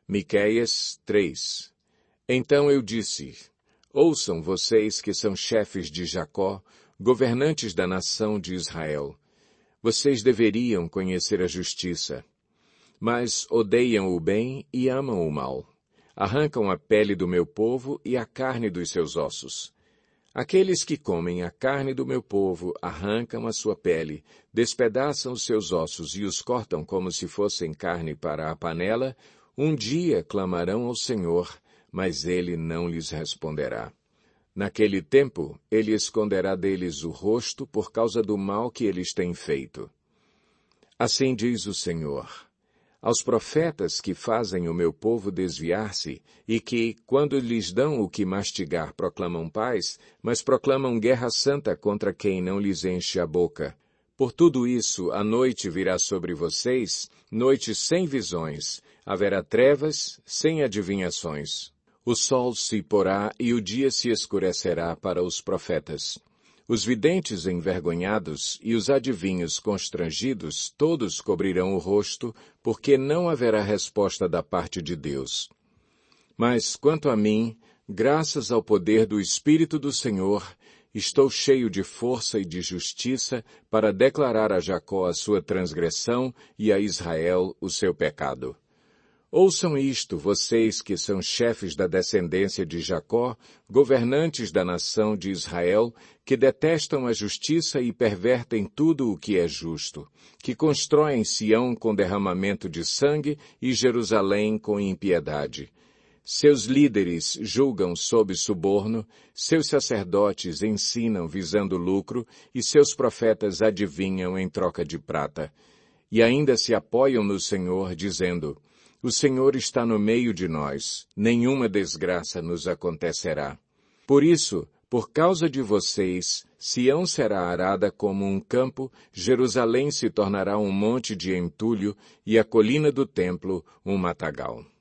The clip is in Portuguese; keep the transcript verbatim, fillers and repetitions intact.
Miqueias três. Então eu disse, ouçam vocês que são chefes de Jacó, governantes da nação de Israel. Vocês deveriam conhecer a justiça. Mas odeiam o bem e amam o mal. Arrancam a pele do meu povo e a carne dos seus ossos. Aqueles que comem a carne do meu povo arrancam a sua pele, despedaçam os seus ossos e os cortam como se fossem carne para a panela, um dia clamarão ao Senhor, mas ele não lhes responderá. Naquele tempo, ele esconderá deles o rosto por causa do mal que eles têm feito. Assim diz o Senhor. Aos profetas que fazem o meu povo desviar-se e que, quando lhes dão o que mastigar, proclamam paz, mas proclamam guerra santa contra quem não lhes enche a boca. Por tudo isso, a noite virá sobre vocês, noite sem visões, haverá trevas sem adivinhações. O sol se porá e o dia se escurecerá para os profetas. Os videntes envergonhados e os adivinhos constrangidos, todos cobrirão o rosto, porque não haverá resposta da parte de Deus. Mas, quanto a mim, graças ao poder do Espírito do Senhor, estou cheio de força e de justiça para declarar a Jacó a sua transgressão e a Israel o seu pecado. Ouçam isto, vocês que são chefes da descendência de Jacó, governantes da nação de Israel, que detestam a justiça e pervertem tudo o que é justo, que constroem Sião com derramamento de sangue e Jerusalém com impiedade. Seus líderes julgam sob suborno, seus sacerdotes ensinam visando lucro e seus profetas adivinham em troca de prata. E ainda se apoiam no Senhor, dizendo, o Senhor está no meio de nós, nenhuma desgraça nos acontecerá. Por isso, por causa de vocês, Sião será arada como um campo, Jerusalém se tornará um monte de entulho e a colina do templo um matagal.